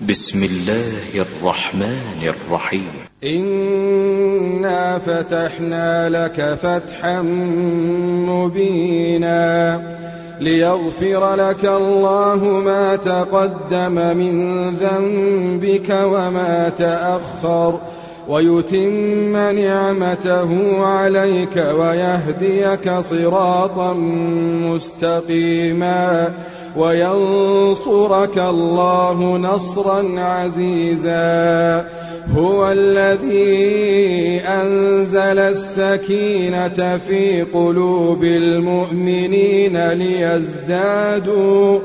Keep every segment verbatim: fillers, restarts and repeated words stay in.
بسم الله الرحمن الرحيم. إنا فتحنا لك فتحا مبينا ليغفر لك الله ما تقدم من ذنبك وما تأخر ويتم نعمته عليك ويهديك صراطا مستقيما وينصرك الله نصرا عزيزا. هو الذي أنزل السكينة في قلوب المؤمنين ليزدادوا,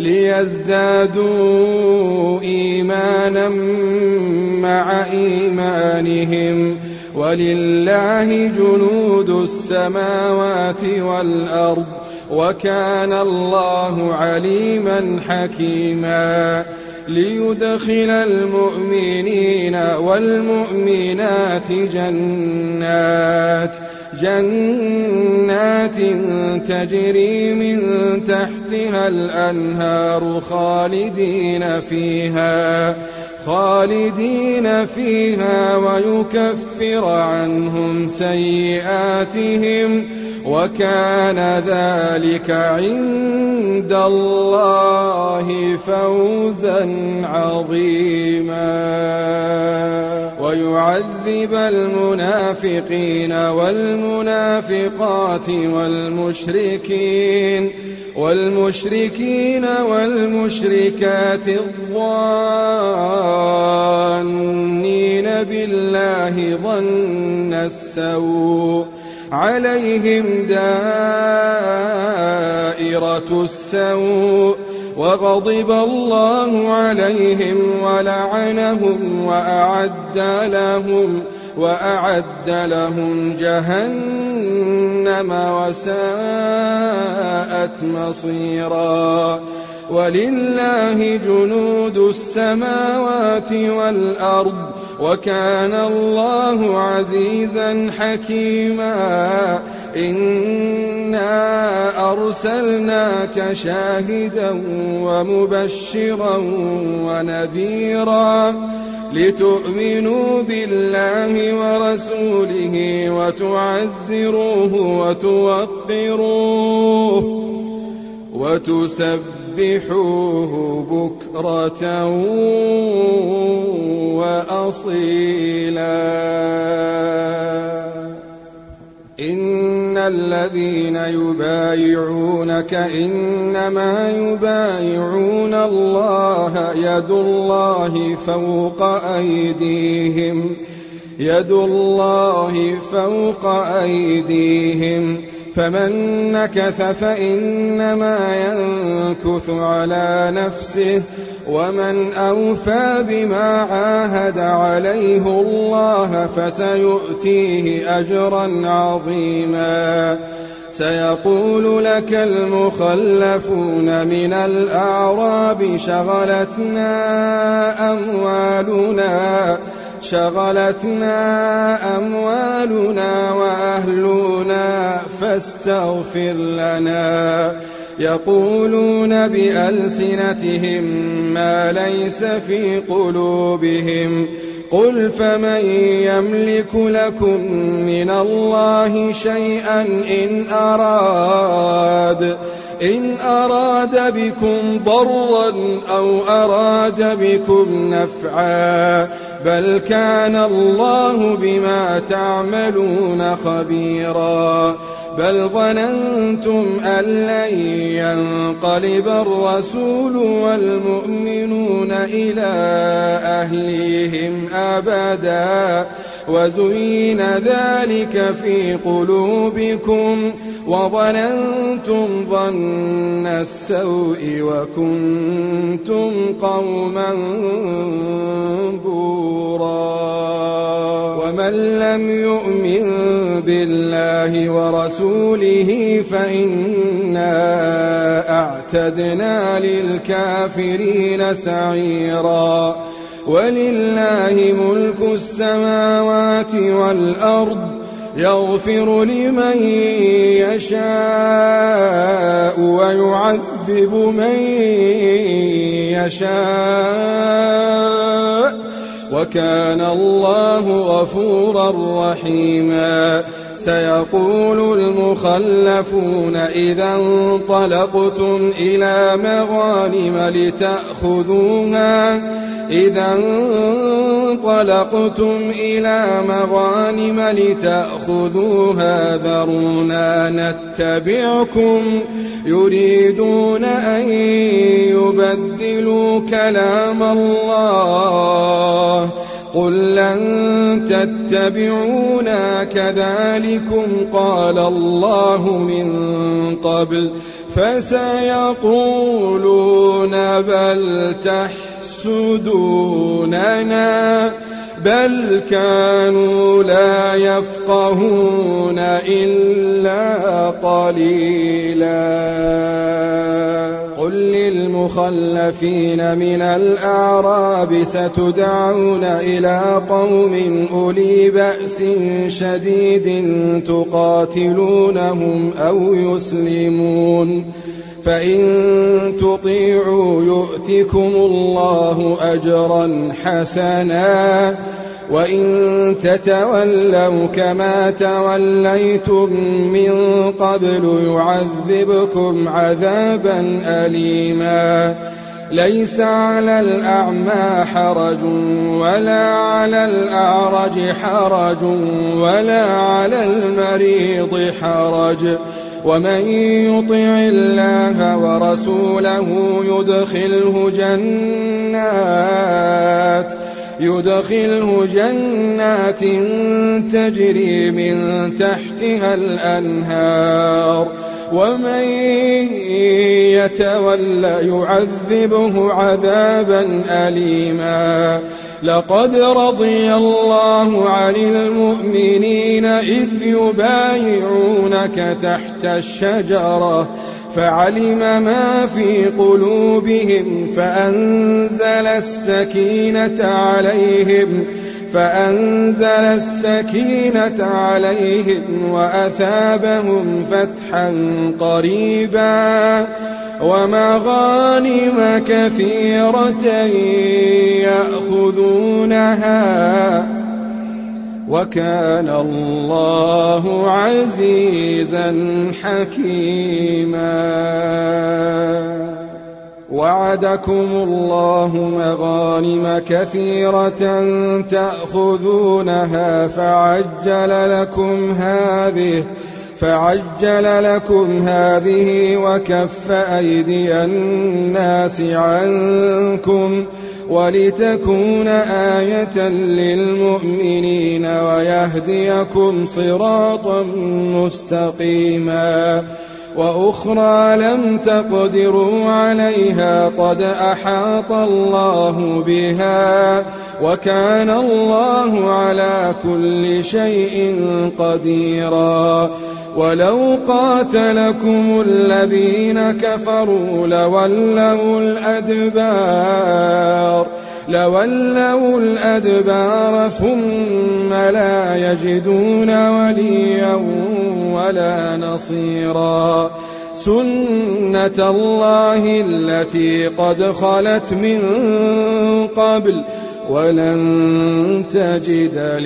ليزدادوا إيمانا مع إيمانهم ولله جنود السماوات والأرض وكان الله عليما حكيما. ليدخل المؤمنين والمؤمنات جنات جنات تجري من تحتها الأنهار خالدين فيها خالدين فيها ويكفر عنهم سيئاتهم وكان ذلك عند الله فوزا عظيما. ويعذب المنافقين والمنافقات والمشركين والمشركين والمشركات الظانين بالله ظن السوء عليهم دائرة السوء وغضب الله عليهم ولعنهم وأعد لهم وأعد لهم جهنم وساءت مصيرا. ولله جنود السماوات والأرض وكان الله عزيزا حكيما. إنا أرسلناك شاهدا ومبشرا ونذيرا لتؤمنوا بالله ورسوله وتعزروه وتوقروه وتسبحوه بكرة وأصيلا. إن الذين يبايعونك إنما يبايعون الله يد الله فوق أيديهم يد الله فوق أيديهم فمن نكث فإنما ينكث على نفسه ومن أوفى بما عاهد عليه الله فسيؤتيه أجرا عظيما. سيقول لك المخلفون من الأعراب شغلتنا أموالنا شغلتنا أموالنا وأهلنا فاستغفر لنا. يقولون بألسنتهم ما ليس في قلوبهم قل فمن يملك لكم من الله شيئا إن أراد إن أراد بكم ضرا أو أراد بكم نفعا بل كان الله بما تعملون خبيرا. بل ظننتم أن لن ينقلب الرسول والمؤمنون إلى أهليهم أبدا وزين ذلك في قلوبكم وظننتم ظن السوء وكنتم قوما بورا. ومن لم يؤمن بالله ورسوله فإنا أعتدنا للكافرين سعيرا. ولله ملك السماوات والأرض يغفر لمن يشاء ويعذب من يشاء وكان الله غفورا رحيما سيقول المخلفون إذا انطلقتم إلى مغانم لتأخذوها إذا انطلقتم إلى مغانم لتأخذوها ذرونا نتبعكم يريدون أن يبدلوا كلام الله قل لن تتبعونا كذلكم قال الله من قبل فسيقولون بل تحسدوننا بل كانوا لا يفقهون إلا قليلا قل للمخلفين من الأعراب ستدعون إلى قوم أولي بأس شديد تقاتلونهم أو يسلمون فإن تطيعوا يؤتكم الله أجرا حسنا وإن تتولوا كما توليتم من قبل يعذبكم عذابا أليما ليس على الأعمى حرج ولا على الأعرج حرج ولا على المريض حرج ومن يطع الله ورسوله يدخله جنات يدخله جنات تجري من تحتها الأنهار ومن يتولى يعذبه عذابا أليما لقد رضي الله عن المؤمنين إذ يبايعونك تحت الشجرة فعلم ما في قلوبهم فأنزل السكينة عليهم فأنزل السكينة عليهم وأثابهم فتحا قريبا ومغانم كثيرة يأخذونها وكان الله عزيزا حكيما وعدكم الله مغانم كثيرة تأخذونها فعجل لكم هذه فعجل لكم هذه وكف أيدي الناس عنكم ولتكون آية للمؤمنين ويهديكم صراطا مستقيما وأخرى لم تقدروا عليها قد أحاط الله بها وكان الله على كل شيء قديرا ولو قاتلكم الذين كفروا لولوا الأدبار لولوا الأدبار ثم لا يجدون وليا ولا نصيرا سنة الله التي قد خلت من قبل ولن تجد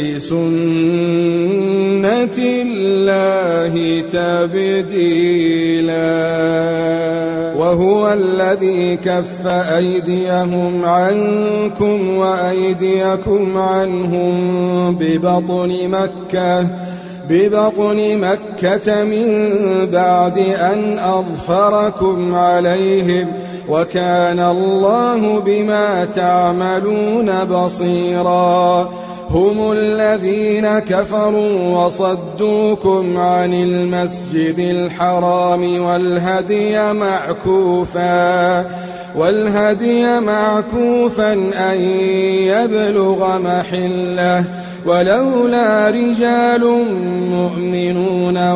لسنة الله تبديلا وهو الذي كف أيديهم عنكم وأيديكم عنهم ببطن مكة ببطن مكة من بعد أن أظفركم عليهم وكان الله بما تعملون بصيرا هم الذين كفروا وصدوكم عن المسجد الحرام والهدي معكوفا والهدي معكوفا أن يبلغ محله ولولا رجال مؤمنون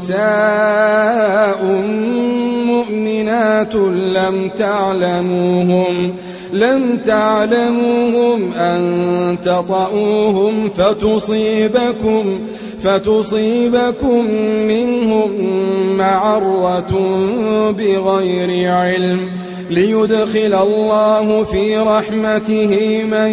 ونساء مؤمنات لم تعلموهم لم تعلموهم أن تطؤوهم فتصيبكم فتصيبكم منهم معرة بغير علم ليدخل الله في رحمته من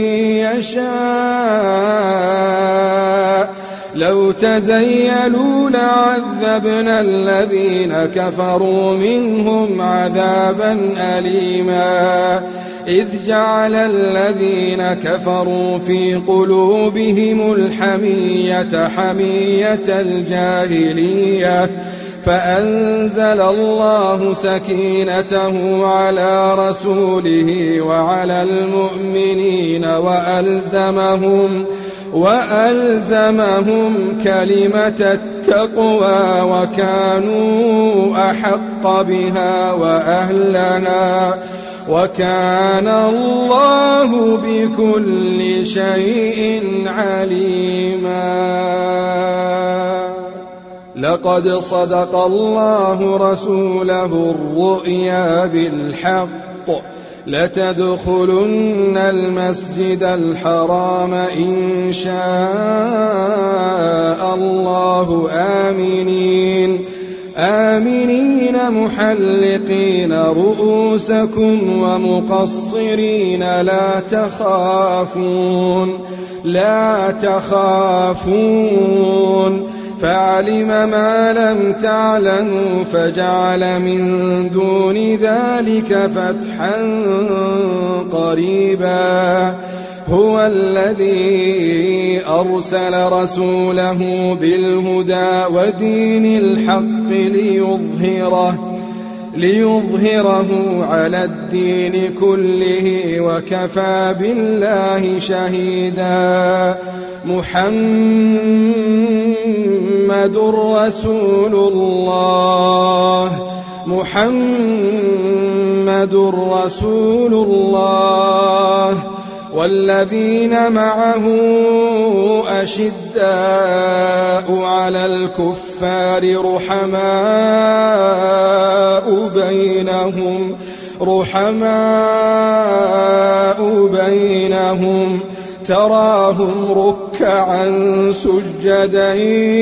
يشاء لو تزيلوا لعذبنا الذين كفروا منهم عذابا أليما إذ جعل الذين كفروا في قلوبهم الحمية حمية الجاهلية فأنزل الله سكينته على رسوله وعلى المؤمنين وألزمهم وألزمهم كلمة التقوى وكانوا أحق بها وأهلها وكان الله بكل شيء عليما. لقد صدق الله رسوله الرؤيا بالحق لتدخلن المسجد الحرام إن شاء الله آمنين آمنين محلقين رؤوسكم ومقصرين لا تخافون لا تخافون فعلم ما لم تعلموا فجعل من دون ذلك فتحا قريبا. هو الذي أرسل رسوله بالهدى ودين الحق ليظهره ليظهره على الدين كله وكفى بالله شهيدا. محمد رسول الله محمد رسول الله والذين معه أشداء على الكفار رحماء بينهم رحماء بينهم تراهم ركعا سجدا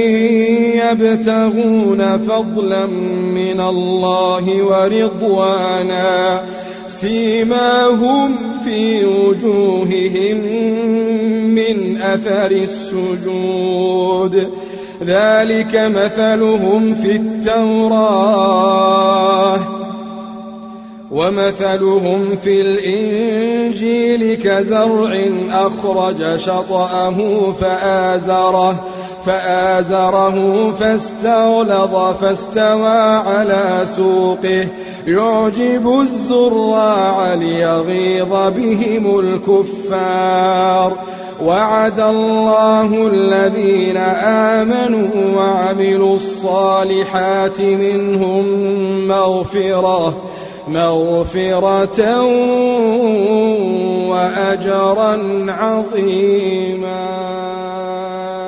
يبتغون فضلا من الله ورضوانا سيماهم في وجوههم من أثر السجود ذلك مثلهم في التوراة ومثلهم في الإنجيل كزرع أخرج شطأه فآزره فآزره فاستغلظ فاستوى على سوقه يعجب الزراع ليغيظ بهم الكفار. وعد الله الذين آمنوا وعملوا الصالحات منهم مغفرة مغفرة وأجرا عظيما.